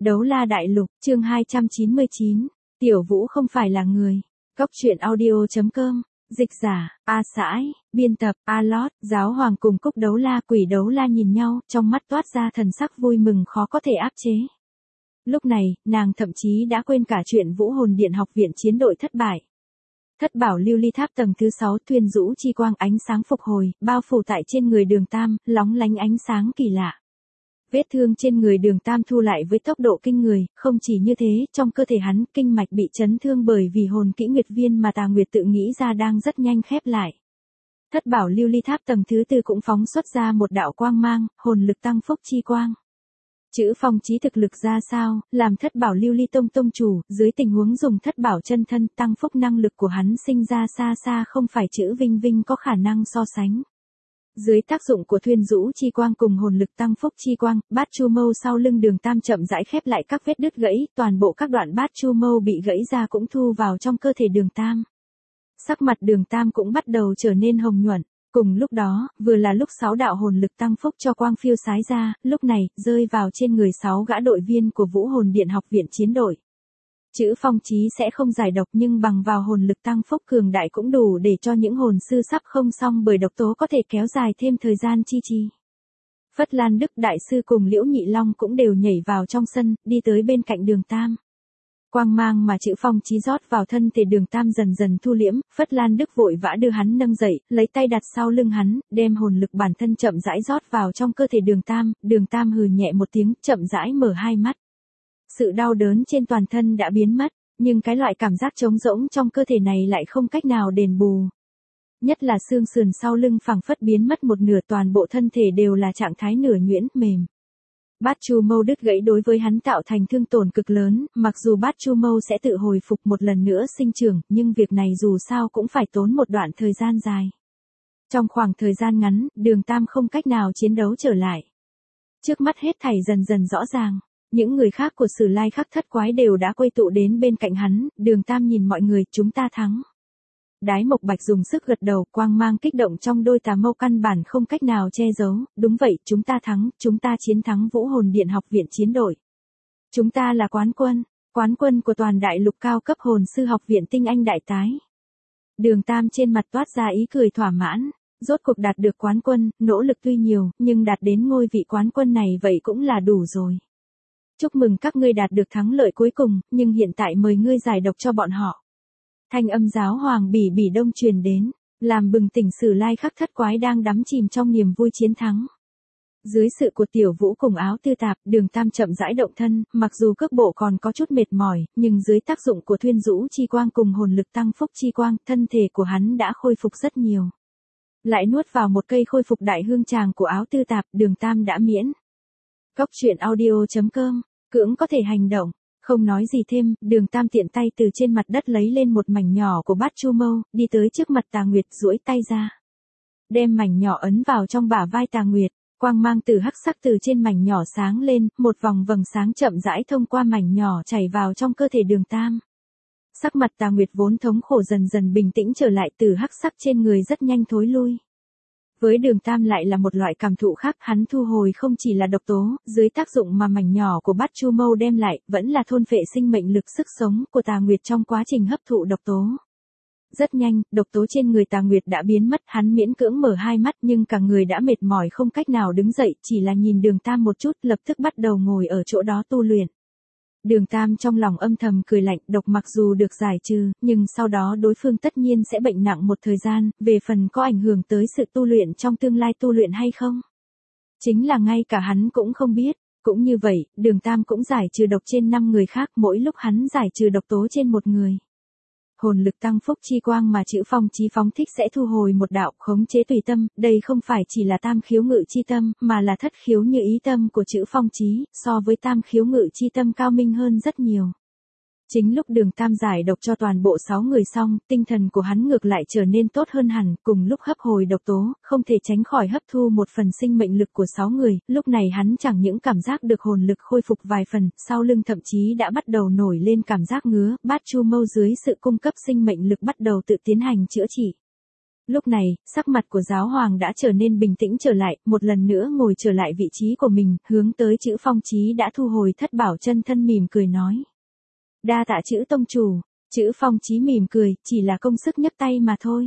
Đấu la đại lục, chương 299. Tiểu Vũ không phải là người. Góc truyện audio.com. Dịch giả, A Sãi, biên tập, A Lót, giáo hoàng cùng Cúc Đấu La Quỷ Đấu La nhìn nhau, trong mắt toát ra thần sắc vui mừng khó có thể áp chế. Lúc này, nàng thậm chí đã quên cả chuyện Vũ Hồn Điện học viện chiến đội thất bại. Thất bảo lưu ly tháp tầng thứ 6 thuyền rũ chi quang ánh sáng phục hồi, bao phủ tại trên người Đường Tam, lóng lánh ánh sáng kỳ lạ. Vết thương trên người Đường Tam thu lại với tốc độ kinh người, không chỉ như thế, trong cơ thể hắn, kinh mạch bị chấn thương bởi vì hồn kỹ nguyệt viên mà Tà Nguyệt tự nghĩ ra đang rất nhanh khép lại. Thất bảo lưu ly tháp tầng thứ 4 cũng phóng xuất ra một đạo quang mang, hồn lực tăng phúc chi quang. Chữ Phong Chí thực lực ra sao, làm thất bảo lưu ly tông tông chủ, dưới tình huống dùng thất bảo chân thân tăng phúc năng lực của hắn sinh ra xa xa không phải chữ Vinh Vinh có khả năng so sánh. Dưới tác dụng của thuyền rũ chi quang cùng hồn lực tăng phúc chi quang, bát chu mâu sau lưng Đường Tam chậm rãi khép lại các vết đứt gãy, toàn bộ các đoạn bát chu mâu bị gãy ra cũng thu vào trong cơ thể Đường Tam. Sắc mặt Đường Tam cũng bắt đầu trở nên hồng nhuận. Cùng lúc đó, vừa là lúc 6 đạo hồn lực tăng phúc cho quang phiêu sái ra, lúc này, rơi vào trên người 6 gã đội viên của Vũ Hồn Điện học viện chiến đội. Chữ Phong Chí sẽ không giải độc nhưng bằng vào hồn lực tăng phúc cường đại cũng đủ để cho những hồn sư sắp không xong bởi độc tố có thể kéo dài thêm thời gian chi trì. Phất Lan Đức đại sư cùng Liễu Nhị Long cũng đều nhảy vào trong sân, đi tới bên cạnh Đường Tam. Quang mang mà chữ Phong Chí rót vào thân thể Đường Tam dần dần thu liễm, Phất Lan Đức vội vã đưa hắn nâng dậy, lấy tay đặt sau lưng hắn, đem hồn lực bản thân chậm rãi rót vào trong cơ thể Đường Tam hừ nhẹ một tiếng, chậm rãi mở hai mắt. Sự đau đớn trên toàn thân đã biến mất, nhưng cái loại cảm giác trống rỗng trong cơ thể này lại không cách nào đền bù. Nhất là xương sườn sau lưng phẳng phất biến mất một nửa, toàn bộ thân thể đều là trạng thái nửa nhuyễn, mềm. Bát chu mâu đứt gãy đối với hắn tạo thành thương tổn cực lớn, mặc dù bát chu mâu sẽ tự hồi phục một lần nữa sinh trưởng, nhưng việc này dù sao cũng phải tốn một đoạn thời gian dài. Trong khoảng thời gian ngắn, Đường Tam không cách nào chiến đấu trở lại. Trước mắt hết thảy dần dần rõ ràng. Những người khác của Sử Lai Khắc Thất Quái đều đã quây tụ đến bên cạnh hắn, Đường Tam nhìn mọi người, chúng ta thắng. Đái Mộc Bạch dùng sức gật đầu, quang mang kích động trong đôi tà mâu căn bản không cách nào che giấu, đúng vậy, chúng ta thắng, chúng ta chiến thắng Vũ Hồn Điện học viện chiến đội. Chúng ta là quán quân của toàn đại lục cao cấp hồn sư học viện tinh anh đại tái. Đường Tam trên mặt toát ra ý cười thỏa mãn. Rốt cuộc đạt được quán quân, nỗ lực tuy nhiều, nhưng đạt đến ngôi vị quán quân này vậy cũng là đủ rồi. Chúc mừng các ngươi đạt được thắng lợi cuối cùng, nhưng hiện tại mời ngươi giải độc cho bọn họ. Thanh âm giáo hoàng Bỉ Bỉ Đông truyền đến, làm bừng tỉnh Sử Lai Khắc Thất Quái đang đắm chìm trong niềm vui chiến thắng. Dưới sự của Tiểu Vũ cùng Áo Tư Tạp, Đường Tam chậm rãi động thân, mặc dù cước bộ còn có chút mệt mỏi, nhưng dưới tác dụng của thuyền rũ chi quang cùng hồn lực tăng phúc chi quang, thân thể của hắn đã khôi phục rất nhiều. Lại nuốt vào một cây khôi phục đại hương tràng của Áo Tư Tạp, Đường Tam đã miễn. Góc truyện audio.com. Cưỡng có thể hành động, không nói gì thêm, Đường Tam tiện tay từ trên mặt đất lấy lên một mảnh nhỏ của bát chu mâu, đi tới trước mặt Tà Nguyệt duỗi tay ra. Đem mảnh nhỏ ấn vào trong bả vai Tà Nguyệt, quang mang từ hắc sắc từ trên mảnh nhỏ sáng lên, một vòng vầng sáng chậm rãi thông qua mảnh nhỏ chảy vào trong cơ thể Đường Tam. Sắc mặt Tà Nguyệt vốn thống khổ dần dần bình tĩnh trở lại, từ hắc sắc trên người rất nhanh thối lui. Với Đường Tam lại là một loại cảm thụ khác, hắn thu hồi không chỉ là độc tố, dưới tác dụng mà mảnh nhỏ của bát chu mâu đem lại, vẫn là thôn phệ sinh mệnh lực sức sống của Tà Nguyệt trong quá trình hấp thụ độc tố. Rất nhanh, độc tố trên người Tà Nguyệt đã biến mất, hắn miễn cưỡng mở hai mắt nhưng cả người đã mệt mỏi không cách nào đứng dậy, chỉ là nhìn Đường Tam một chút, lập tức bắt đầu ngồi ở chỗ đó tu luyện. Đường Tam trong lòng âm thầm cười lạnh, độc mặc dù được giải trừ, nhưng sau đó đối phương tất nhiên sẽ bệnh nặng một thời gian, về phần có ảnh hưởng tới sự tu luyện trong tương lai tu luyện hay không. Chính là ngay cả hắn cũng không biết, cũng như vậy, Đường Tam cũng giải trừ độc trên 5 người khác, mỗi lúc hắn giải trừ độc tố trên một người. Hồn lực tăng phúc chi quang mà chữ Phong Chí phóng thích sẽ thu hồi một đạo khống chế tùy tâm, đây không phải chỉ là tam khiếu ngự chi tâm, mà là thất khiếu như ý tâm của chữ Phong Chí, so với tam khiếu ngự chi tâm cao minh hơn rất nhiều. Chính lúc Đường Tam giải độc cho toàn bộ 6 người xong, tinh thần của hắn ngược lại trở nên tốt hơn hẳn, cùng lúc hấp hồi độc tố, không thể tránh khỏi hấp thu một phần sinh mệnh lực của 6 người, lúc này hắn chẳng những cảm giác được hồn lực khôi phục vài phần, sau lưng thậm chí đã bắt đầu nổi lên cảm giác ngứa, bát chu mâu dưới sự cung cấp sinh mệnh lực bắt đầu tự tiến hành chữa trị. Lúc này, sắc mặt của giáo hoàng đã trở nên bình tĩnh trở lại, một lần nữa ngồi trở lại vị trí của mình, hướng tới Chữ Phong Chí đã thu hồi thất bảo chân thân mỉm cười nói. Đa tạ Chữ tông chủ. Chữ Phong Chí mỉm cười, chỉ là công sức nhấc tay mà thôi.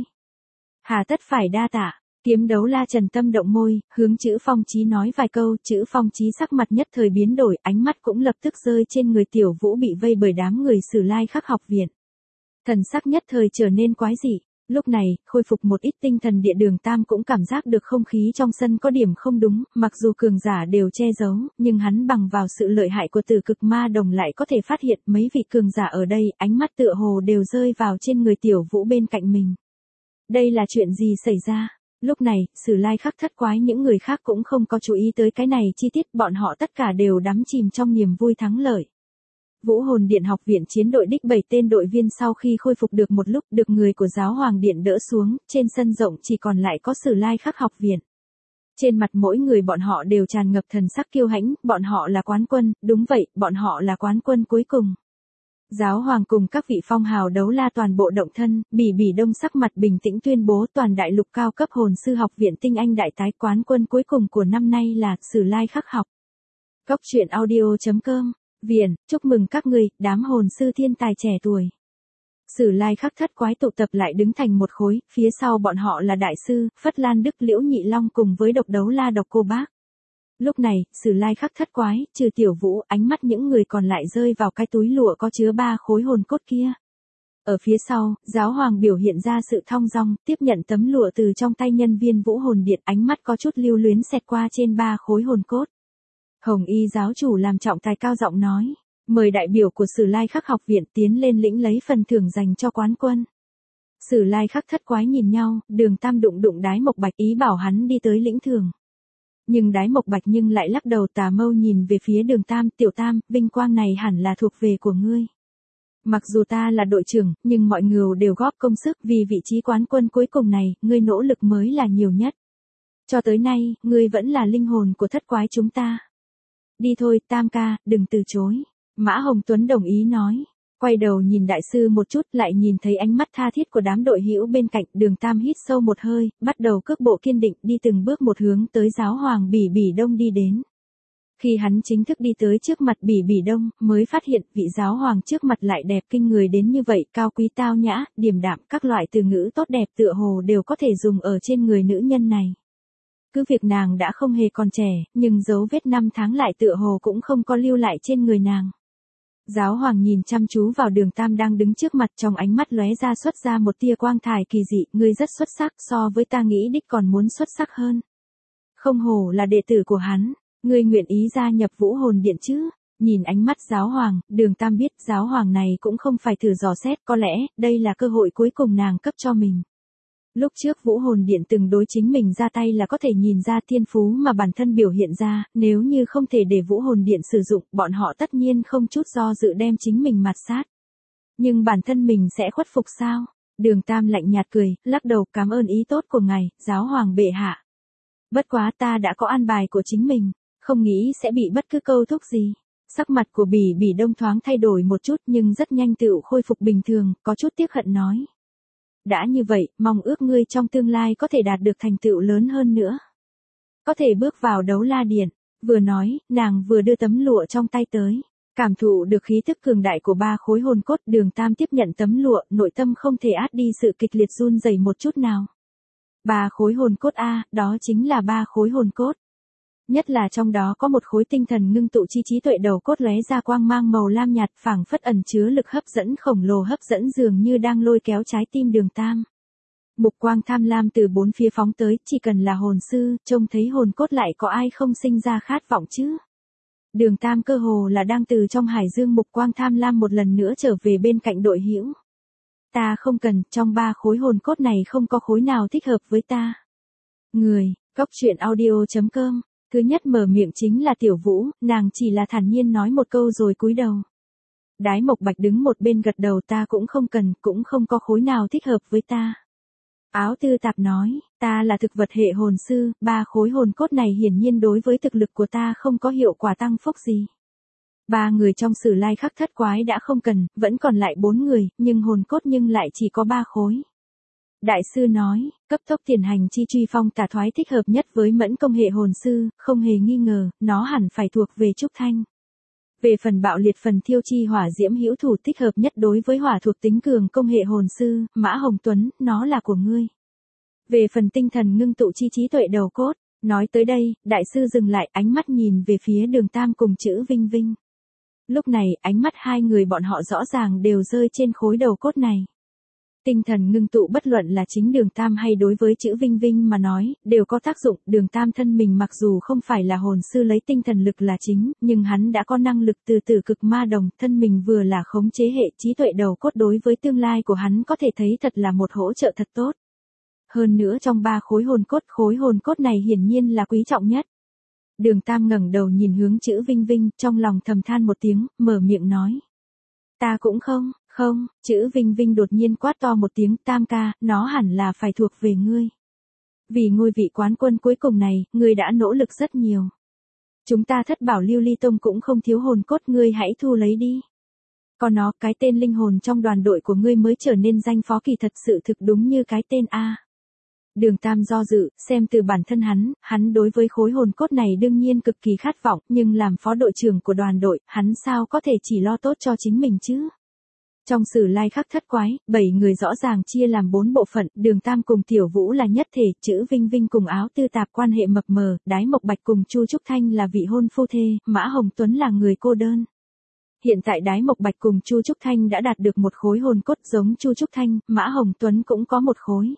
Hà tất phải đa tạ. Kiếm đấu la Trần Tâm động môi, hướng Chữ Phong Chí nói vài câu, Chữ Phong Chí sắc mặt nhất thời biến đổi, ánh mắt cũng lập tức rơi trên người Tiểu Vũ bị vây bởi đám người Sử Lai Khắc học viện. Thần sắc nhất thời trở nên quái dị. Lúc này, khôi phục một ít tinh thần địa Đường Tam cũng cảm giác được không khí trong sân có điểm không đúng, mặc dù cường giả đều che giấu, nhưng hắn bằng vào sự lợi hại của Tử Cực Ma Đồng lại có thể phát hiện mấy vị cường giả ở đây, ánh mắt tựa hồ đều rơi vào trên người Tiểu Vũ bên cạnh mình. Đây là chuyện gì xảy ra? Lúc này, Sử Lai Khắc thất quái những người khác cũng không có chú ý tới cái này chi tiết, bọn họ tất cả đều đắm chìm trong niềm vui thắng lợi. Vũ Hồn Điện học viện chiến đội đích 7 tên đội viên sau khi khôi phục được một lúc được người của Giáo Hoàng Điện đỡ xuống, trên sân rộng chỉ còn lại có Sử Lai Khắc học viện. Trên mặt mỗi người bọn họ đều tràn ngập thần sắc kiêu hãnh, bọn họ là quán quân, đúng vậy, bọn họ là quán quân cuối cùng. Giáo Hoàng cùng các vị phong hào đấu la toàn bộ động thân, Bỉ Đông sắc mặt bình tĩnh tuyên bố toàn đại lục cao cấp hồn sư học viện tinh anh đại tái quán quân cuối cùng của năm nay là Sử Lai Khắc học. Cốc truyện audio.com Viện, chúc mừng các ngươi, đám hồn sư thiên tài trẻ tuổi. Sử Lai Khắc thất quái tụ tập lại đứng thành một khối, phía sau bọn họ là đại sư, Phất Lan Đức Liễu Nhị Long cùng với độc đấu la Độc Cô Bác. Lúc này, Sử Lai Khắc thất quái, trừ Tiểu Vũ, ánh mắt những người còn lại rơi vào cái túi lụa có chứa 3 khối hồn cốt kia. Ở phía sau, Giáo Hoàng biểu hiện ra sự thong dong, tiếp nhận tấm lụa từ trong tay nhân viên Vũ Hồn Điện, ánh mắt có chút lưu luyến xẹt qua trên 3 khối hồn cốt. Hồng Y giáo chủ làm trọng tài cao giọng nói, mời đại biểu của Sử Lai Khắc học viện tiến lên lĩnh lấy phần thưởng dành cho quán quân. Sử Lai Khắc thất quái nhìn nhau, Đường Tam đụng Đái Mộc Bạch ý bảo hắn đi tới lĩnh thưởng. Nhưng Đái Mộc Bạch nhưng lại lắc đầu tà mâu nhìn về phía Đường Tam, Tiểu Tam, vinh quang này hẳn là thuộc về của ngươi. Mặc dù ta là đội trưởng, nhưng mọi người đều góp công sức vì vị trí quán quân cuối cùng này, ngươi nỗ lực mới là nhiều nhất. Cho tới nay, ngươi vẫn là linh hồn của thất quái chúng ta. Đi thôi, Tam ca, đừng từ chối. Mã Hồng Tuấn đồng ý nói. Quay đầu nhìn đại sư một chút, lại nhìn thấy ánh mắt tha thiết của đám đội hữu bên cạnh, Đường Tam hít sâu một hơi, bắt đầu cước bộ kiên định đi từng bước một hướng tới Giáo Hoàng Bỉ Đông đi đến. Khi hắn chính thức đi tới trước mặt Bỉ Đông, mới phát hiện vị Giáo Hoàng trước mặt lại đẹp kinh người đến như vậy, cao quý tao nhã, điềm đạm, các loại từ ngữ tốt đẹp tựa hồ đều có thể dùng ở trên người nữ nhân này. Cứ việc nàng đã không hề còn trẻ, nhưng dấu vết năm tháng lại tựa hồ cũng không có lưu lại trên người nàng. Giáo Hoàng nhìn chăm chú vào Đường Tam đang đứng trước mặt, trong ánh mắt lóe ra xuất ra một tia quang thải kỳ dị, ngươi rất xuất sắc, so với ta nghĩ đích còn muốn xuất sắc hơn. Không hổ là đệ tử của hắn, ngươi nguyện ý gia nhập Vũ Hồn Điện chứ? Nhìn ánh mắt Giáo Hoàng, Đường Tam biết Giáo Hoàng này cũng không phải thử dò xét, có lẽ đây là cơ hội cuối cùng nàng cấp cho mình. Lúc trước Vũ Hồn Điện từng đối chính mình ra tay là có thể nhìn ra thiên phú mà bản thân biểu hiện ra, nếu như không thể để Vũ Hồn Điện sử dụng, bọn họ tất nhiên không chút do dự đem chính mình mạt sát. Nhưng bản thân mình sẽ khuất phục sao? Đường Tam lạnh nhạt cười, lắc đầu, cảm ơn ý tốt của ngài, Giáo Hoàng bệ hạ. Bất quá ta đã có an bài của chính mình, không nghĩ sẽ bị bất cứ câu thúc gì. Sắc mặt của Bỉ Đông thoáng thay đổi một chút nhưng rất nhanh tựu khôi phục bình thường, có chút tiếc hận nói. Đã như vậy, mong ước ngươi trong tương lai có thể đạt được thành tựu lớn hơn nữa. Có thể bước vào đấu la điện. Vừa nói, nàng vừa đưa tấm lụa trong tay tới. Cảm thụ được khí tức cường đại của 3 khối hồn cốt, Đường Tam tiếp nhận tấm lụa, nội tâm không thể át đi sự kịch liệt run rẩy một chút nào. 3 khối hồn cốt a, đó chính là 3 khối hồn cốt. Nhất là trong đó có một khối tinh thần ngưng tụ chi trí tuệ đầu cốt lóe ra quang mang màu lam nhạt, phảng phất ẩn chứa lực hấp dẫn khổng lồ, hấp dẫn dường như đang lôi kéo trái tim Đường Tam. Mục quang tham lam từ bốn phía phóng tới, chỉ cần là hồn sư, trông thấy hồn cốt lại có ai không sinh ra khát vọng chứ? Đường Tam cơ hồ là đang từ trong hải dương mục quang tham lam một lần nữa trở về bên cạnh đội hữu. Ta không cần, trong 3 khối hồn cốt này không có khối nào thích hợp với ta. Người, Cốc truyện audio.com. Thứ nhất mở miệng chính là Tiểu Vũ, nàng chỉ là thản nhiên nói một câu rồi cúi đầu. Đái Mộc Bạch đứng một bên gật đầu, ta cũng không cần, cũng không có khối nào thích hợp với ta. Áo Tư Tạp nói, ta là thực vật hệ hồn sư, 3 khối hồn cốt này hiển nhiên đối với thực lực của ta không có hiệu quả tăng phúc gì. 3 người trong Sử Lai Khắc thất quái đã không cần, vẫn còn lại 4 người, nhưng hồn cốt nhưng lại chỉ có 3 khối. Đại sư nói, cấp tốc tiền hành chi truy phong tà thoái thích hợp nhất với mẫn công hệ hồn sư, không hề nghi ngờ, nó hẳn phải thuộc về Trúc Thanh. Về phần bạo liệt phần thiêu chi hỏa diễm hữu thủ thích hợp nhất đối với hỏa thuộc tính cường công hệ hồn sư, Mã Hồng Tuấn, nó là của ngươi. Về phần tinh thần ngưng tụ chi trí tuệ đầu cốt, nói tới đây, đại sư dừng lại ánh mắt nhìn về phía Đường Tam cùng chữ Vinh Vinh. Lúc này, ánh mắt hai người bọn họ rõ ràng đều rơi trên khối đầu cốt này. Tinh thần ngưng tụ bất luận là chính Đường Tam hay đối với chữ Vinh Vinh mà nói, đều có tác dụng. Đường Tam thân mình mặc dù không phải là hồn sư lấy tinh thần lực là chính, nhưng hắn đã có năng lực từ tử cực ma đồng, thân mình vừa là khống chế hệ trí tuệ đầu cốt đối với tương lai của hắn có thể thấy thật là một hỗ trợ thật tốt. Hơn nữa trong 3 khối hồn cốt này hiển nhiên là quý trọng nhất. Đường Tam ngẩng đầu nhìn hướng chữ Vinh Vinh, trong lòng thầm than một tiếng, mở miệng nói. Ta cũng không, chữ Vinh Vinh đột nhiên quát to một tiếng, Tam ca, nó hẳn là phải thuộc về ngươi. Vì ngôi vị quán quân cuối cùng này, ngươi đã nỗ lực rất nhiều. Chúng ta Thất Bảo Lưu Ly Tông cũng không thiếu hồn cốt, ngươi hãy thu lấy đi. Còn nó, cái tên linh hồn trong đoàn đội của ngươi mới trở nên danh phó kỳ thật sự thực đúng như cái tên A. Đường Tam do dự, xem từ bản thân hắn đối với khối hồn cốt này đương nhiên cực kỳ khát vọng, nhưng làm phó đội trưởng của đoàn đội, hắn sao có thể chỉ lo tốt cho chính mình chứ? Trong Sử Lai Khắc Thất Quái, 7 người rõ ràng chia làm 4 bộ phận, Đường Tam cùng Tiểu Vũ là nhất thể, chữ Vinh Vinh cùng Áo Tư Tạp quan hệ mập mờ, Đái Mộc Bạch cùng Chu Trúc Thanh là vị hôn phu thê, Mã Hồng Tuấn là người cô đơn. Hiện tại Đái Mộc Bạch cùng Chu Trúc Thanh đã đạt được một khối hồn cốt giống Chu Trúc Thanh, Mã Hồng Tuấn cũng có một khối.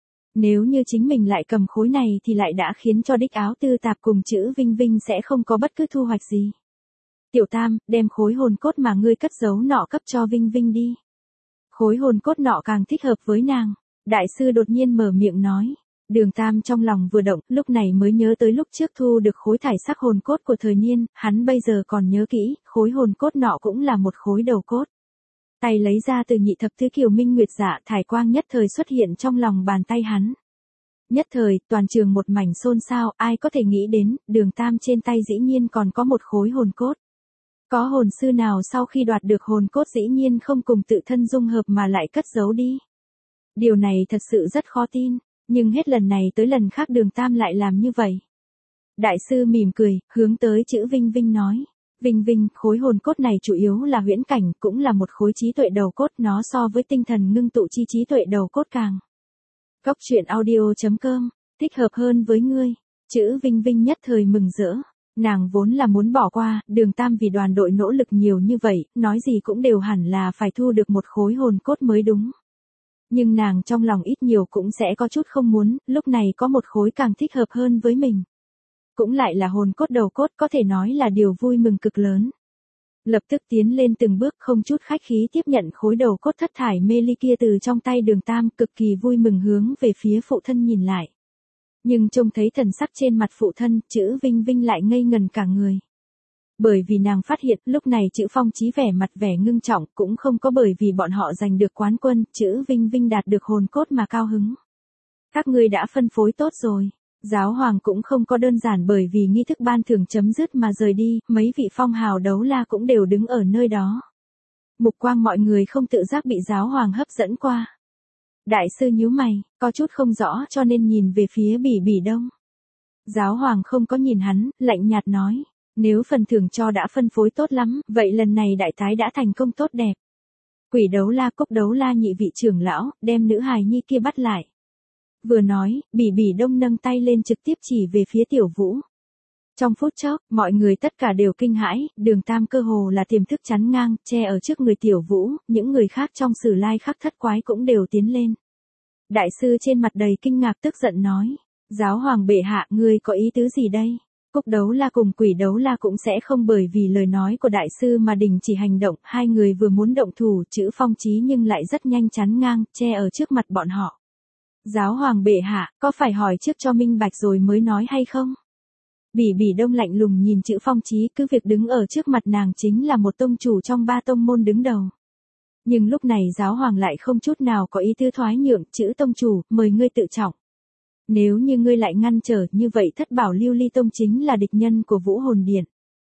Nếu như chính mình lại cầm khối này thì lại đã khiến cho đích Áo Tư Tạp cùng chữ Vinh Vinh sẽ không có bất cứ thu hoạch gì. Tiểu Tam, đem khối hồn cốt mà ngươi cất giấu nọ cấp cho Vinh Vinh đi. Khối hồn cốt nọ càng thích hợp với nàng. Đại sư đột nhiên mở miệng nói. Đường Tam trong lòng vừa động, lúc này mới nhớ tới lúc trước thu được khối thải sắc hồn cốt của thời niên, hắn bây giờ còn nhớ kỹ, khối hồn cốt nọ cũng là một khối đầu cốt. Tay lấy ra từ nhị thập tứ kiều minh nguyệt dạ, thải quang nhất thời xuất hiện trong lòng bàn tay hắn. Nhất thời, toàn trường một mảnh xôn xao, ai có thể nghĩ đến, Đường Tam trên tay dĩ nhiên còn có một khối hồn cốt. Có hồn sư nào sau khi đoạt được hồn cốt dĩ nhiên không cùng tự thân dung hợp mà lại cất giấu đi. Điều này thật sự rất khó tin, nhưng hết lần này tới lần khác Đường Tam lại làm như vậy. Đại sư mỉm cười, hướng tới chữ Vinh Vinh nói. Vinh Vinh, khối hồn cốt này chủ yếu là huyễn cảnh, cũng là một khối trí tuệ đầu cốt, nó so với tinh thần ngưng tụ chi trí tuệ đầu cốt càng. Cóc truyện audio.com, thích hợp hơn với ngươi. Chữ Vinh Vinh nhất thời mừng rỡ. Nàng vốn là muốn bỏ qua, Đường Tam vì đoàn đội nỗ lực nhiều như vậy, nói gì cũng đều hẳn là phải thu được một khối hồn cốt mới đúng. Nhưng nàng trong lòng ít nhiều cũng sẽ có chút không muốn, lúc này có một khối càng thích hợp hơn với mình. Cũng lại là hồn cốt đầu cốt, có thể nói là điều vui mừng cực lớn. Lập tức tiến lên từng bước không chút khách khí tiếp nhận khối đầu cốt thất thải mê ly kia từ trong tay Đường Tam, cực kỳ vui mừng hướng về phía phụ thân nhìn lại. Nhưng trông thấy thần sắc trên mặt phụ thân, chữ Vinh Vinh lại ngây ngần cả người. Bởi vì nàng phát hiện, lúc này chữ Phong Chí vẻ mặt vẻ ngưng trọng, cũng không có bởi vì bọn họ giành được quán quân, chữ Vinh Vinh đạt được hồn cốt mà cao hứng. Các ngươi đã phân phối tốt rồi. Giáo hoàng cũng không có đơn giản bởi vì nghi thức ban thưởng chấm dứt mà rời đi, mấy vị phong hào đấu la cũng đều đứng ở nơi đó. Mục quang mọi người không tự giác bị giáo hoàng hấp dẫn qua. Đại sư nhíu mày, có chút không rõ cho nên nhìn về phía Bỉ Bỉ Đông. Giáo hoàng không có nhìn hắn, lạnh nhạt nói, nếu phần thưởng cho đã phân phối tốt lắm, vậy lần này đại tái đã thành công tốt đẹp. Quỷ đấu la Cốc đấu la nhị vị trưởng lão, đem nữ hài nhi kia bắt lại. Vừa nói, Bỉ Bỉ Đông nâng tay lên trực tiếp chỉ về phía Tiểu Vũ. Trong phút chốc, mọi người tất cả đều kinh hãi, Đường Tam cơ hồ là tiềm thức chắn ngang, che ở trước người Tiểu Vũ, những người khác trong Sử Lai Khắc Thất Quái cũng đều tiến lên. Đại sư trên mặt đầy kinh ngạc tức giận nói, giáo hoàng bệ hạ, ngươi có ý tứ gì đây? Cúc đấu la cùng quỷ đấu la cũng sẽ không bởi vì lời nói của đại sư mà đình chỉ hành động, hai người vừa muốn động thủ, chữ Phong Chí nhưng lại rất nhanh chắn ngang, che ở trước mặt bọn họ. Giáo hoàng bệ hạ, có phải hỏi trước cho minh bạch rồi mới nói hay không? Bỉ Bỉ Đông lạnh lùng nhìn chữ Phong Chí, cứ việc đứng ở trước mặt nàng chính là một tông chủ trong 3 tông môn đứng đầu. Nhưng lúc này giáo hoàng lại không chút nào có ý tư thoái nhượng, chữ tông chủ, mời ngươi tự trọng. Nếu như ngươi lại ngăn trở như vậy Thất Bảo Lưu Ly Tông chính là địch nhân của Vũ Hồn Điện.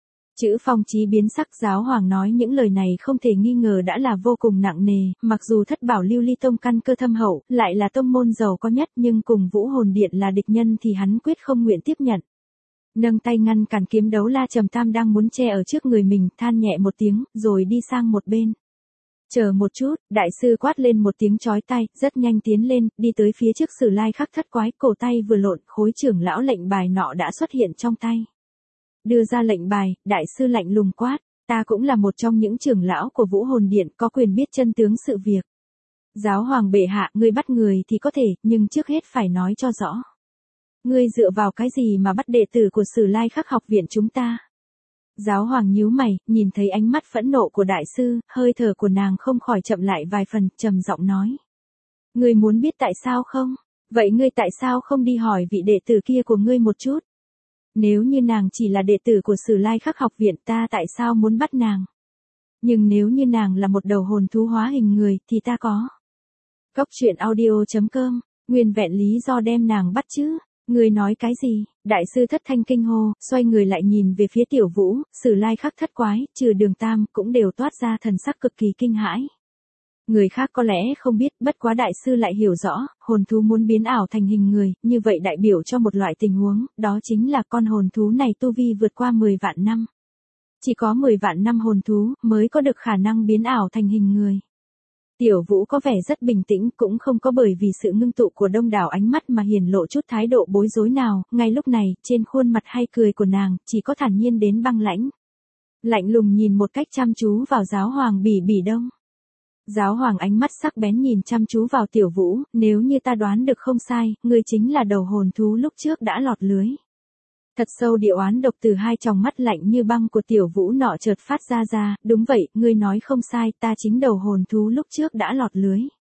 Chữ Phong Chí biến sắc, giáo hoàng nói những lời này không thể nghi ngờ đã là vô cùng nặng nề, mặc dù Thất Bảo Lưu Ly Tông căn cơ thâm hậu, lại là tông môn giàu có nhất nhưng cùng Vũ Hồn Điện là địch nhân thì hắn quyết không nguyện tiếp nhận. Nâng tay ngăn cản kiếm đấu la Trầm Tam đang muốn che ở trước người mình, than nhẹ một tiếng, rồi đi sang một bên. Chờ một chút, đại sư quát lên một tiếng chói tai, rất nhanh tiến lên, đi tới phía trước Sử Lai Khắc Thất Quái, cổ tay vừa lộn, khối trưởng lão lệnh bài nọ đã xuất hiện trong tay. Đưa ra lệnh bài, đại sư lạnh lùng quát, ta cũng là một trong những trưởng lão của Vũ Hồn Điện, có quyền biết chân tướng sự việc. Giáo hoàng bệ hạ, ngươi bắt người thì có thể, nhưng trước hết phải nói cho rõ. Ngươi dựa vào cái gì mà bắt đệ tử của Sử Lai Khắc học viện chúng ta? Giáo hoàng nhíu mày, nhìn thấy ánh mắt phẫn nộ của đại sư, hơi thở của nàng không khỏi chậm lại vài phần, trầm giọng nói. Ngươi muốn biết tại sao không? Vậy ngươi tại sao không đi hỏi vị đệ tử kia của ngươi một chút? Nếu như nàng chỉ là đệ tử của Sử Lai Khắc học viện, ta tại sao muốn bắt nàng? Nhưng nếu như nàng là một đầu hồn thú hóa hình người, thì ta có. Cốc truyện audio.com, nguyên vẹn lý do đem nàng bắt chứ? Ngươi nói cái gì? Đại sư thất thanh kinh hô, xoay người lại nhìn về phía Tiểu Vũ, Sử Lai Khắc Thất Quái, trừ Đường Tam, cũng đều toát ra thần sắc cực kỳ kinh hãi. Người khác có lẽ không biết, bất quá đại sư lại hiểu rõ, hồn thú muốn biến ảo thành hình người, như vậy đại biểu cho một loại tình huống, đó chính là con hồn thú này tu vi vượt qua 10 vạn năm. Chỉ có 10 vạn năm hồn thú mới có được khả năng biến ảo thành hình người. Tiểu Vũ có vẻ rất bình tĩnh, cũng không có bởi vì sự ngưng tụ của đông đảo ánh mắt mà hiển lộ chút thái độ bối rối nào, ngay lúc này, trên khuôn mặt hay cười của nàng, chỉ có thản nhiên đến băng lãnh. Lạnh lùng nhìn một cách chăm chú vào giáo hoàng Bỉ Bỉ Đông. Giáo hoàng ánh mắt sắc bén nhìn chăm chú vào Tiểu Vũ, nếu như ta đoán được không sai, ngươi chính là đầu hồn thú lúc trước đã lọt lưới. Thật sâu địa oán độc từ hai tròng mắt lạnh như băng của Tiểu Vũ nọ chợt phát ra, đúng vậy, ngươi nói không sai, ta chính đầu hồn thú lúc trước đã lọt lưới.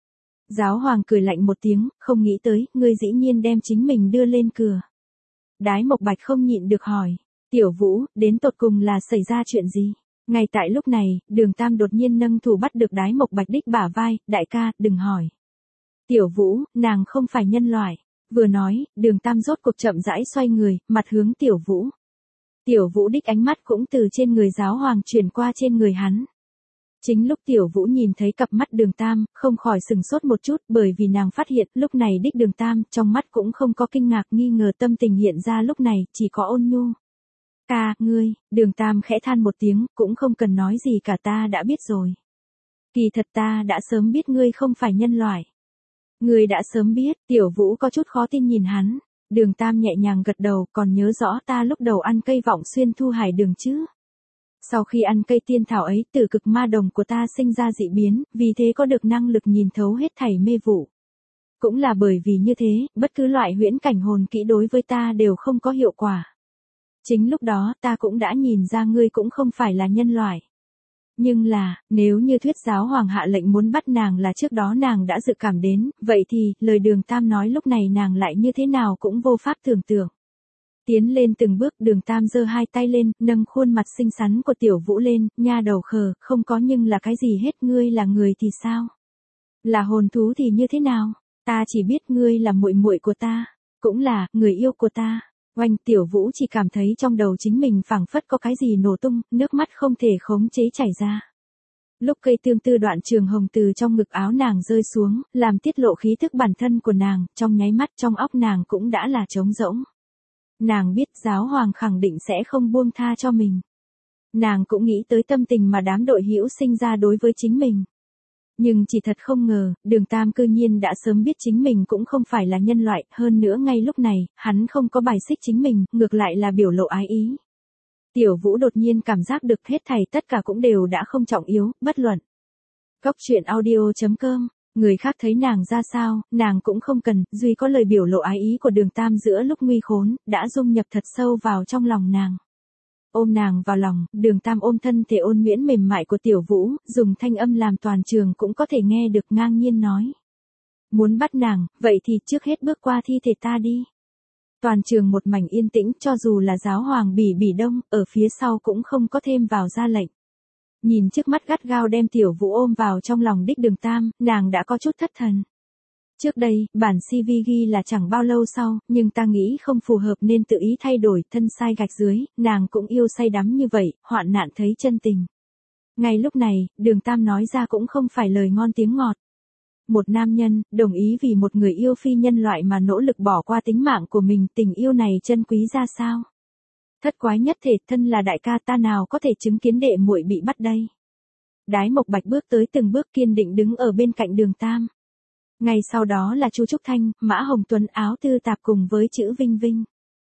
Giáo hoàng cười lạnh một tiếng, không nghĩ tới, ngươi dĩ nhiên đem chính mình đưa lên cửa. Đái Mộc Bạch không nhịn được hỏi, Tiểu Vũ, đến tột cùng là xảy ra chuyện gì? Ngay tại lúc này, Đường Tam đột nhiên nâng thủ bắt được Đái Mộc Bạch đích bả vai, đại ca, đừng hỏi. Tiểu Vũ, nàng không phải nhân loại. Vừa nói, Đường Tam rốt cuộc chậm rãi xoay người, mặt hướng Tiểu Vũ. Tiểu Vũ đích ánh mắt cũng từ trên người giáo hoàng chuyển qua trên người hắn. Chính lúc Tiểu Vũ nhìn thấy cặp mắt Đường Tam, không khỏi sừng sốt một chút bởi vì nàng phát hiện lúc này đích Đường Tam trong mắt cũng không có kinh ngạc nghi ngờ, tâm tình hiện ra lúc này chỉ có ôn nhu. Ca, ngươi, Đường Tam khẽ than một tiếng, cũng không cần nói gì cả, ta đã biết rồi. Kỳ thật ta đã sớm biết ngươi không phải nhân loại. Ngươi đã sớm biết, Tiểu Vũ có chút khó tin nhìn hắn. Đường Tam nhẹ nhàng gật đầu, còn nhớ rõ ta lúc đầu ăn cây vọng xuyên thu hải đường chứ. Sau khi ăn cây tiên thảo ấy, tử cực ma đồng của ta sinh ra dị biến, vì thế có được năng lực nhìn thấu hết thảy mê vụ. Cũng là bởi vì như thế, bất cứ loại huyễn cảnh hồn kỹ đối với ta đều không có hiệu quả. Chính lúc đó ta cũng đã nhìn ra ngươi cũng không phải là nhân loại. Nhưng là, nếu như thuyết giáo hoàng hạ lệnh muốn bắt nàng là trước đó nàng đã dự cảm đến, vậy thì, lời Đường Tam nói lúc này nàng lại như thế nào cũng vô pháp tưởng tượng. Tiến lên từng bước, Đường Tam giơ hai tay lên, nâng khuôn mặt xinh xắn của Tiểu Vũ lên, nha đầu khờ, không có nhưng là cái gì hết, ngươi là người thì sao? Là hồn thú thì như thế nào? Ta chỉ biết ngươi là muội muội của ta, cũng là người yêu của ta. Oanh, Tiểu Vũ chỉ cảm thấy trong đầu chính mình phảng phất có cái gì nổ tung, nước mắt không thể khống chế chảy ra. Lúc cây tương tư đoạn trường hồng từ trong ngực áo nàng rơi xuống, làm tiết lộ khí thức bản thân của nàng, trong nháy mắt trong óc nàng cũng đã là trống rỗng. Nàng biết giáo hoàng khẳng định sẽ không buông tha cho mình. Nàng cũng nghĩ tới tâm tình mà đám đội hữu sinh ra đối với chính mình. Nhưng chỉ thật không ngờ, Đường Tam cư nhiên đã sớm biết chính mình cũng không phải là nhân loại, hơn nữa ngay lúc này, hắn không có bài xích chính mình, ngược lại là biểu lộ ái ý. Tiểu Vũ đột nhiên cảm giác được hết thảy tất cả cũng đều đã không trọng yếu, bất luận. Cốc truyện audio.com, người khác thấy nàng ra sao, nàng cũng không cần, duy có lời biểu lộ ái ý của Đường Tam giữa lúc nguy khốn, đã dung nhập thật sâu vào trong lòng nàng. Ôm nàng vào lòng, Đường Tam ôm thân thể ôn nhuyễn mềm mại của Tiểu Vũ, dùng thanh âm làm toàn trường cũng có thể nghe được, ngang nhiên nói. Muốn bắt nàng, vậy thì trước hết bước qua thi thể ta đi. Toàn trường một mảnh yên tĩnh, cho dù là giáo hoàng Bỉ Bỉ Đông, ở phía sau cũng không có thêm vào ra lệnh. Nhìn trước mắt gắt gao đem Tiểu Vũ ôm vào trong lòng đích Đường Tam, nàng đã có chút thất thần. Trước đây, bản CV ghi là chẳng bao lâu sau, nhưng ta nghĩ không phù hợp nên tự ý thay đổi, thân sai gạch dưới, nàng cũng yêu say đắm như vậy, hoạn nạn thấy chân tình. Ngay lúc này, Đường Tam nói ra cũng không phải lời ngon tiếng ngọt. Một nam nhân, đồng ý vì một người yêu phi nhân loại mà nỗ lực bỏ qua tính mạng của mình, tình yêu này chân quý ra sao? Thất quái nhất thể, thân là đại ca ta nào có thể chứng kiến đệ muội bị bắt đây. Đái Mộc Bạch bước tới từng bước kiên định đứng ở bên cạnh Đường Tam. Ngay sau đó là Chu Trúc Thanh, Mã Hồng Tuấn áo tư tạp cùng với chữ Vinh Vinh.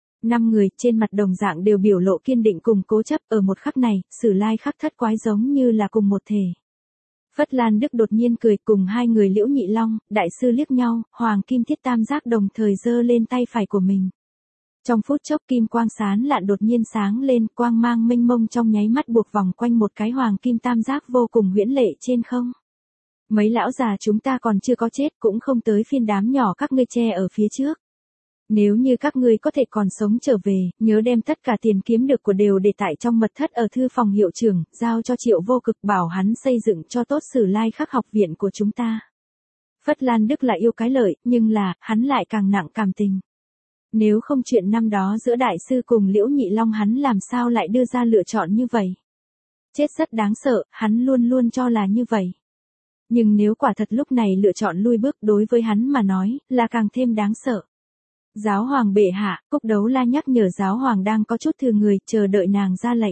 5 người trên mặt đồng dạng đều biểu lộ kiên định cùng cố chấp, ở một khắc này, Sử Lai khắc thất quái giống như là cùng một thể. Phất Lan Đức đột nhiên cười, cùng hai người Liễu Nhị Long, đại sư liếc nhau, Hoàng Kim Thiết Tam Giác đồng thời giơ lên tay phải của mình. Trong phút chốc kim quang sáng lạn đột nhiên sáng lên, quang mang mênh mông trong nháy mắt buộc vòng quanh một cái Hoàng Kim Tam Giác vô cùng huyễn lệ trên không. Mấy lão già chúng ta còn chưa có chết, cũng không tới phiên đám nhỏ các ngươi che ở phía trước. Nếu như các ngươi có thể còn sống trở về, nhớ đem tất cả tiền kiếm được của đều để tại trong mật thất ở thư phòng hiệu trưởng, giao cho Triệu Vô Cực bảo hắn xây dựng cho tốt Sử Lai khắc học viện của chúng ta. Phất Lan Đức là yêu cái lợi, nhưng là, hắn lại càng nặng cảm tình. Nếu không chuyện năm đó giữa đại sư cùng Liễu Nhị Long hắn làm sao lại đưa ra lựa chọn như vậy. Chết rất đáng sợ, hắn luôn luôn cho là như vậy. Nhưng nếu quả thật lúc này lựa chọn lui bước đối với hắn mà nói, là càng thêm đáng sợ. Giáo hoàng bệ hạ, Cúc Đấu La nhắc nhở giáo hoàng đang có chút thừa người, chờ đợi nàng ra lệnh.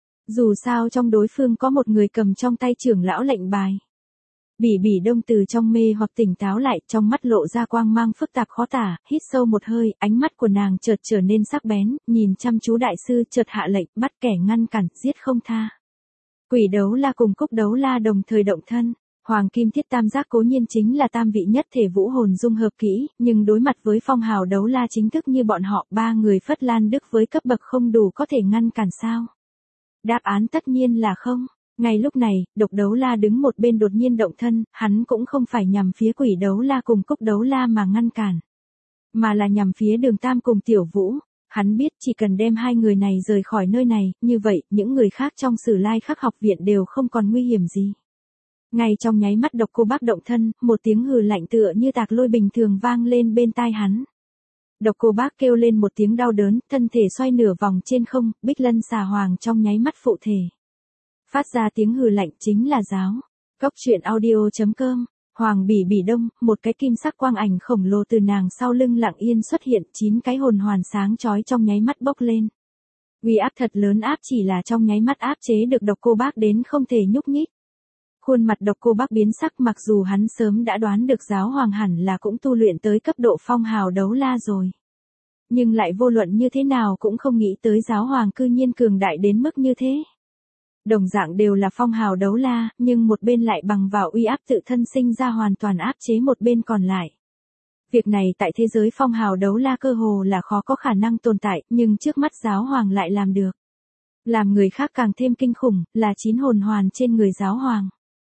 Dù sao trong đối phương có một người cầm trong tay trưởng lão lệnh bài. Bỉ Bỉ Đông từ trong mê hoặc tỉnh táo lại, trong mắt lộ ra quang mang phức tạp khó tả, hít sâu một hơi, ánh mắt của nàng chợt trở nên sắc bén, nhìn chăm chú đại sư, chợt hạ lệnh, bắt kẻ ngăn cản, giết không tha. Quỷ Đấu La cùng Cúc Đấu La đồng thời động thân. Hoàng Kim Thiết Tam Giác cố nhiên chính là tam vị nhất thể vũ hồn dung hợp kỹ, nhưng đối mặt với phong hào đấu la chính thức như bọn họ, ba người Phất Lan Đức với cấp bậc không đủ có thể ngăn cản sao? Đáp án tất nhiên là không. Ngay lúc này, Độc Đấu La đứng một bên đột nhiên động thân, hắn cũng không phải nhằm phía Quỷ Đấu La cùng Cúc Đấu La mà ngăn cản, mà là nhằm phía Đường Tam cùng Tiểu Vũ. Hắn biết chỉ cần đem hai người này rời khỏi nơi này, như vậy, những người khác trong Sử Lai khắc học viện đều không còn nguy hiểm gì. Ngay trong nháy mắt Độc Cô Bác động thân, một tiếng hừ lạnh tựa như tạc lôi bình thường vang lên bên tai hắn. Độc Cô Bác kêu lên một tiếng đau đớn, thân thể xoay nửa vòng trên không, Bích Lân Xà Hoàng trong nháy mắt phụ thể. Phát ra tiếng hừ lạnh chính là giáo. Cốc truyện audio.com. Hoàng Bỉ Bỉ Đông, một cái kim sắc quang ảnh khổng lồ từ nàng sau lưng lặng yên xuất hiện, 9 cái hồn hoàn sáng chói trong nháy mắt bốc lên. Uy áp thật lớn, áp chỉ là trong nháy mắt áp chế được Độc Cô Bác đến không thể nhúc nhích. Khuôn mặt Độc Cô Bác biến sắc, mặc dù hắn sớm đã đoán được giáo hoàng hẳn là cũng tu luyện tới cấp độ phong hào đấu la rồi. Nhưng lại vô luận như thế nào cũng không nghĩ tới giáo hoàng cư nhiên cường đại đến mức như thế. Đồng dạng đều là phong hào đấu la, nhưng một bên lại bằng vào uy áp tự thân sinh ra hoàn toàn áp chế một bên còn lại. Việc này tại thế giới phong hào đấu la cơ hồ là khó có khả năng tồn tại, nhưng trước mắt giáo hoàng lại làm được. Làm người khác càng thêm kinh khủng, là 9 hồn hoàn trên người giáo hoàng.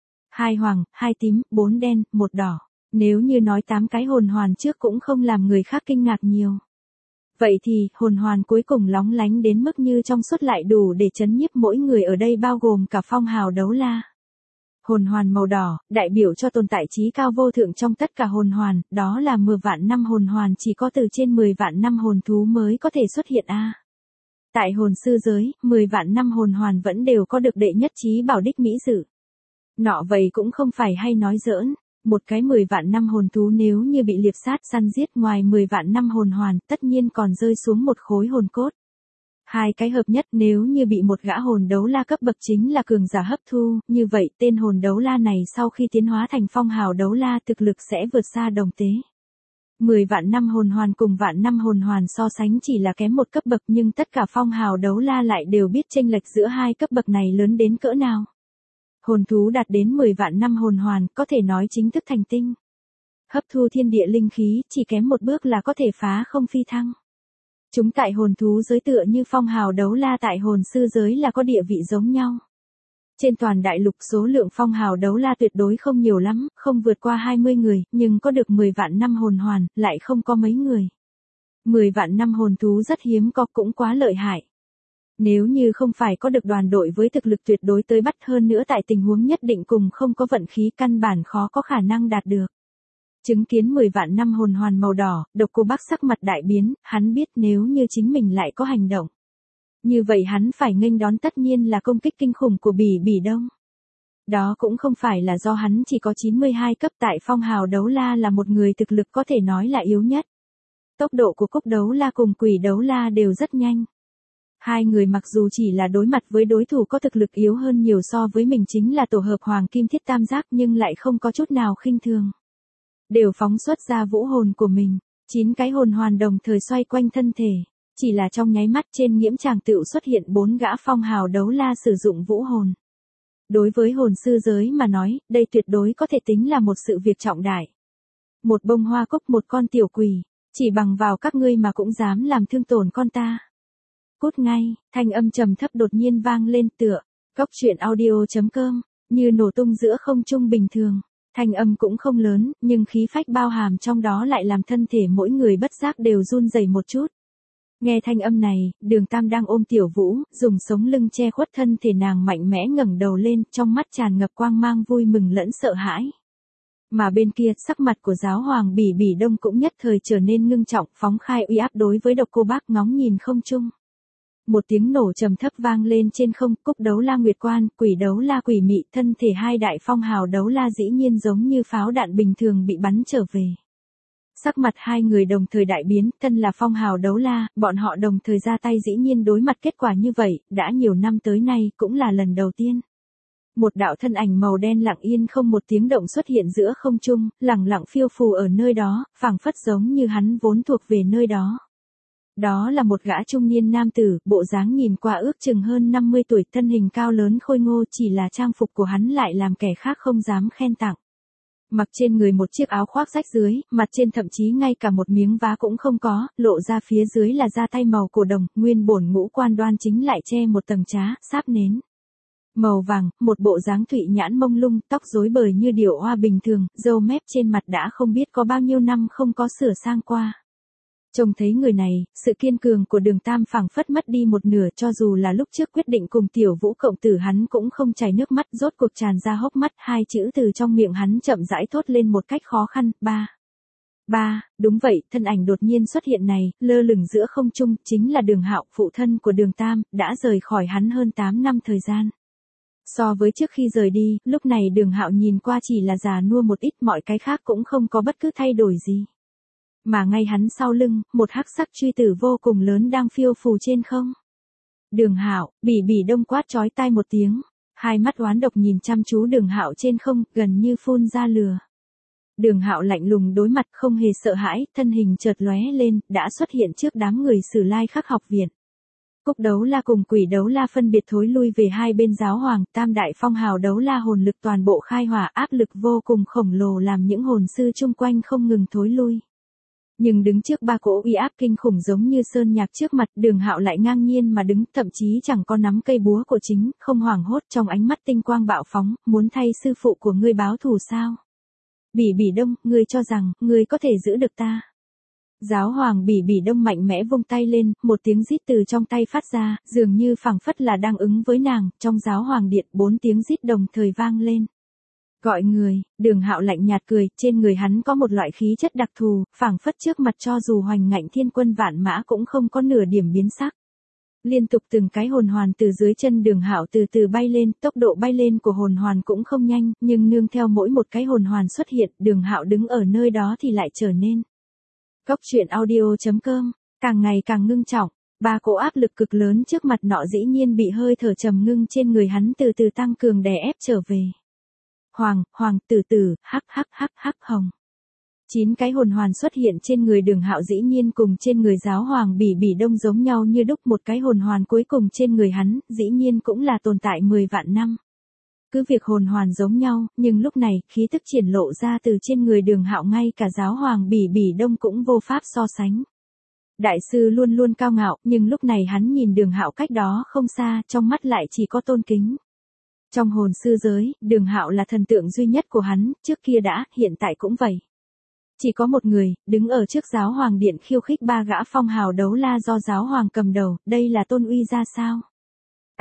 2 hoàng, 2 tím, 4 đen, 1 đỏ. Nếu như nói 8 cái hồn hoàn trước cũng không làm người khác kinh ngạc nhiều. Vậy thì, hồn hoàn cuối cùng lóng lánh đến mức như trong suốt lại đủ để chấn nhiếp mỗi người ở đây bao gồm cả phong hào đấu la. Hồn hoàn màu đỏ, đại biểu cho tồn tại trí cao vô thượng trong tất cả hồn hoàn, đó là 10 vạn năm hồn hoàn chỉ có từ trên 10 vạn năm hồn thú mới có thể xuất hiện a. Tại hồn sư giới, 10 vạn năm hồn hoàn vẫn đều có được đệ nhất trí bảo đích mỹ dự. Nọ vậy cũng không phải hay nói giỡn, một cái 10 vạn năm hồn thú nếu như bị liệp sát săn giết ngoài 10 vạn năm hồn hoàn, tất nhiên còn rơi xuống một khối hồn cốt. 2 cái hợp nhất nếu như bị một gã hồn đấu la cấp bậc chính là cường giả hấp thu, như vậy tên hồn đấu la này sau khi tiến hóa thành phong hào đấu la thực lực sẽ vượt xa đồng tế. 10 vạn năm hồn hoàn cùng vạn năm hồn hoàn so sánh chỉ là kém một cấp bậc, nhưng tất cả phong hào đấu la lại đều biết chênh lệch giữa hai cấp bậc này lớn đến cỡ nào. Hồn thú đạt đến 10 vạn năm hồn hoàn, có thể nói chính thức thành tinh. Hấp thu thiên địa linh khí, chỉ kém một bước là có thể phá không phi thăng. Chúng tại hồn thú giới tựa như phong hào đấu la tại hồn sư giới là có địa vị giống nhau. Trên toàn đại lục số lượng phong hào đấu la tuyệt đối không nhiều lắm, không vượt qua 20 người, nhưng có được 10 vạn năm hồn hoàn, lại không có mấy người. 10 vạn năm hồn thú rất hiếm có, cũng quá lợi hại. Nếu như không phải có được đoàn đội với thực lực tuyệt đối tới bắt, hơn nữa tại tình huống nhất định cùng không có vận khí, căn bản khó có khả năng đạt được. Chứng kiến 10 vạn năm hồn hoàn màu đỏ, Độc Cô Bác sắc mặt đại biến, hắn biết nếu như chính mình lại có hành động. Như vậy hắn phải nghênh đón tất nhiên là công kích kinh khủng của Bỉ Bỉ Đông. Đó cũng không phải là do hắn chỉ có 92 cấp tại phong hào đấu la là một người thực lực có thể nói là yếu nhất. Tốc độ của Cúc Đấu La cùng Quỷ Đấu La đều rất nhanh. Hai người mặc dù chỉ là đối mặt với đối thủ có thực lực yếu hơn nhiều so với mình chính là tổ hợp Hoàng Kim Thiết Tam Giác nhưng lại không có chút nào khinh thường. Đều phóng xuất ra vũ hồn của mình, 9 cái hồn hoàn đồng thời xoay quanh thân thể. Chỉ là trong nháy mắt trên nghiễm tràng tựu xuất hiện 4 gã phong hào đấu la sử dụng vũ hồn. Đối với hồn sư giới mà nói, đây tuyệt đối có thể tính là một sự việc trọng đại. Một bông hoa cúc một con tiểu quỷ, chỉ bằng vào các ngươi mà cũng dám làm thương tổn con ta. Cút ngay, thanh âm trầm thấp đột nhiên vang lên tựa, coctruyện.audio.com, như nổ tung giữa không trung bình thường. Thanh âm cũng không lớn, nhưng khí phách bao hàm trong đó lại làm thân thể mỗi người bất giác đều run rẩy một chút. Nghe thanh âm này, Đường Tam đang ôm Tiểu Vũ, dùng sống lưng che khuất thân thể nàng mạnh mẽ ngẩng đầu lên, trong mắt tràn ngập quang mang vui mừng lẫn sợ hãi. Mà bên kia, sắc mặt của giáo hoàng Bỉ Bỉ Đông cũng nhất thời trở nên ngưng trọng, phóng khai uy áp đối với Độc Cô Bác ngóng nhìn không trung. Một tiếng nổ trầm thấp vang lên trên không, Cúc Đấu La Nguyệt Quan, Quỷ Đấu La Quỷ Mị, thân thể hai đại phong hào đấu la dĩ nhiên giống như pháo đạn bình thường bị bắn trở về. Sắc mặt hai người đồng thời đại biến, thân là phong hào đấu la, bọn họ đồng thời ra tay dĩ nhiên đối mặt kết quả như vậy, đã nhiều năm tới nay cũng là lần đầu tiên. Một đạo thân ảnh màu đen lặng yên không một tiếng động xuất hiện giữa không trung, lẳng lặng phiêu phù ở nơi đó, phảng phất giống như hắn vốn thuộc về nơi đó. Đó là một gã trung niên nam tử, bộ dáng nhìn qua ước chừng hơn 50 tuổi, thân hình cao lớn khôi ngô, chỉ là trang phục của hắn lại làm kẻ khác không dám khen tặng. Mặc trên người một chiếc áo khoác rách dưới, mặt trên thậm chí ngay cả một miếng vá cũng không có, lộ ra phía dưới là da tay màu cổ đồng, nguyên bổn ngũ quan đoan chính lại che một tầng trá, sáp nến. Màu vàng, một bộ dáng thụy nhãn mông lung, tóc rối bời như điểu hoa bình thường, râu mép trên mặt đã không biết có bao nhiêu năm không có sửa sang qua. Trông thấy người này, sự kiên cường của Đường Tam phảng phất mất đi một nửa, cho dù là lúc trước quyết định cùng Tiểu Vũ cộng tử hắn cũng không chảy nước mắt, rốt cuộc tràn ra hốc mắt, hai chữ từ trong miệng hắn chậm rãi thốt lên một cách khó khăn, ba, đúng vậy, thân ảnh đột nhiên xuất hiện này, lơ lửng giữa không trung, chính là Đường Hạo, phụ thân của Đường Tam, đã rời khỏi hắn hơn 8 năm thời gian. So với trước khi rời đi, lúc này Đường Hạo nhìn qua chỉ là già nua một ít, mọi cái khác cũng không có bất cứ thay đổi gì. Mà ngay hắn sau lưng, một hắc sắc truy tử vô cùng lớn đang phiêu phù trên không. Đường Hạo, Bỉ Bỉ Đông quát chói tai một tiếng, hai mắt oán độc nhìn chăm chú Đường Hạo trên không, gần như phun ra lửa. Đường Hạo lạnh lùng đối mặt không hề sợ hãi, thân hình chợt lóe lên, đã xuất hiện trước đám người Sử Lai Khắc học viện. Cúc Đấu La cùng Quỷ Đấu La phân biệt thối lui về hai bên giáo hoàng, tam đại phong hào đấu la hồn lực toàn bộ khai hỏa, áp lực vô cùng khổng lồ làm những hồn sư chung quanh không ngừng thối lui. Nhưng đứng trước ba cỗ uy áp kinh khủng giống như sơn nhạc trước mặt, Đường Hạo lại ngang nhiên mà đứng, thậm chí chẳng có nắm cây búa của chính, không hoảng hốt, trong ánh mắt tinh quang bạo phóng, muốn thay sư phụ của ngươi báo thù sao? Bỉ Bỉ Đông, ngươi cho rằng, ngươi có thể giữ được ta? Giáo hoàng Bỉ Bỉ Đông mạnh mẽ vung tay lên, một tiếng rít từ trong tay phát ra, dường như phảng phất là đang ứng với nàng, trong giáo hoàng điện 4 tiếng rít đồng thời vang lên. Gọi người, Đường Hạo lạnh nhạt cười, trên người hắn có một loại khí chất đặc thù, phảng phất trước mặt cho dù hoành ngạnh thiên quân vạn mã cũng không có nửa điểm biến sắc. Liên tục từng cái hồn hoàn từ dưới chân Đường Hạo từ từ bay lên, tốc độ bay lên của hồn hoàn cũng không nhanh, nhưng nương theo mỗi một cái hồn hoàn xuất hiện, Đường Hạo đứng ở nơi đó thì lại trở nên. Coctruyện.audio.com, càng ngày càng ngưng trọng, ba cỗ áp lực cực lớn trước mặt nọ dĩ nhiên bị hơi thở trầm ngưng trên người hắn từ từ tăng cường đè ép trở về. Hoàng, tử, hắc, hồng. 9 cái hồn hoàn xuất hiện trên người Đường Hạo dĩ nhiên cùng trên người giáo hoàng Bỉ Bỉ Đông giống nhau như đúc, một cái hồn hoàn cuối cùng trên người hắn, dĩ nhiên cũng là tồn tại 10 vạn năm. Cứ việc hồn hoàn giống nhau, nhưng lúc này, khí tức triển lộ ra từ trên người Đường Hạo ngay cả giáo hoàng Bỉ Bỉ Đông cũng vô pháp so sánh. Đại sư luôn luôn cao ngạo, nhưng lúc này hắn nhìn Đường Hạo cách đó không xa, trong mắt lại chỉ có tôn kính. Trong hồn sư giới, Đường Hạo là thần tượng duy nhất của hắn, trước kia đã, hiện tại cũng vậy. Chỉ có một người, đứng ở trước giáo hoàng điện khiêu khích ba gã phong hào đấu la do giáo hoàng cầm đầu, đây là tôn uy ra sao?